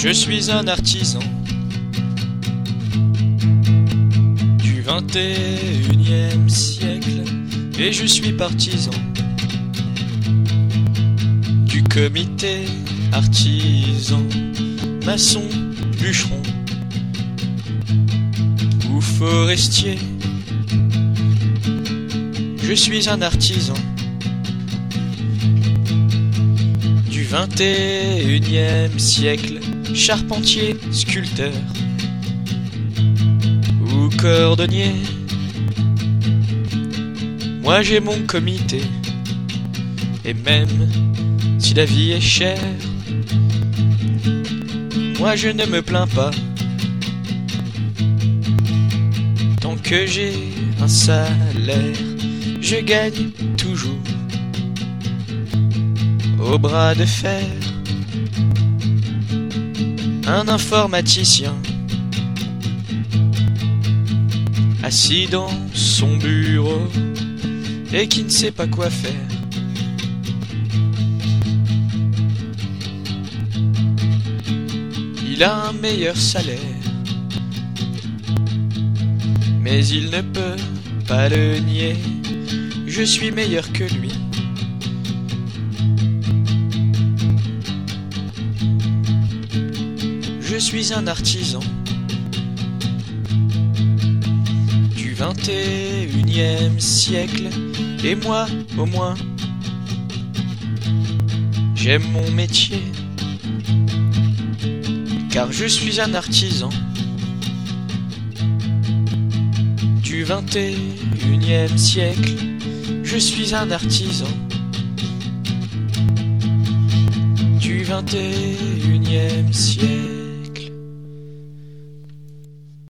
Je suis un artisan du 21e siècle et je suis partisan du comité artisan, maçon, bûcheron ou forestier. Je suis un artisan du 21e siècle, charpentier, sculpteur ou cordonnier. Moi j'ai mon comité, et même si la vie est chère, moi je ne me plains pas, tant que j'ai un salaire, je gagne toujours au bras de fer. Un informaticien assis dans son bureau et qui ne sait pas quoi faire. Il a un meilleur salaire, mais il ne peut pas le nier. Je suis meilleur que lui. Je suis un artisan du 21e siècle, et moi, au moins, j'aime mon métier, car je suis un artisan du 21e siècle. Je suis un artisan du 21e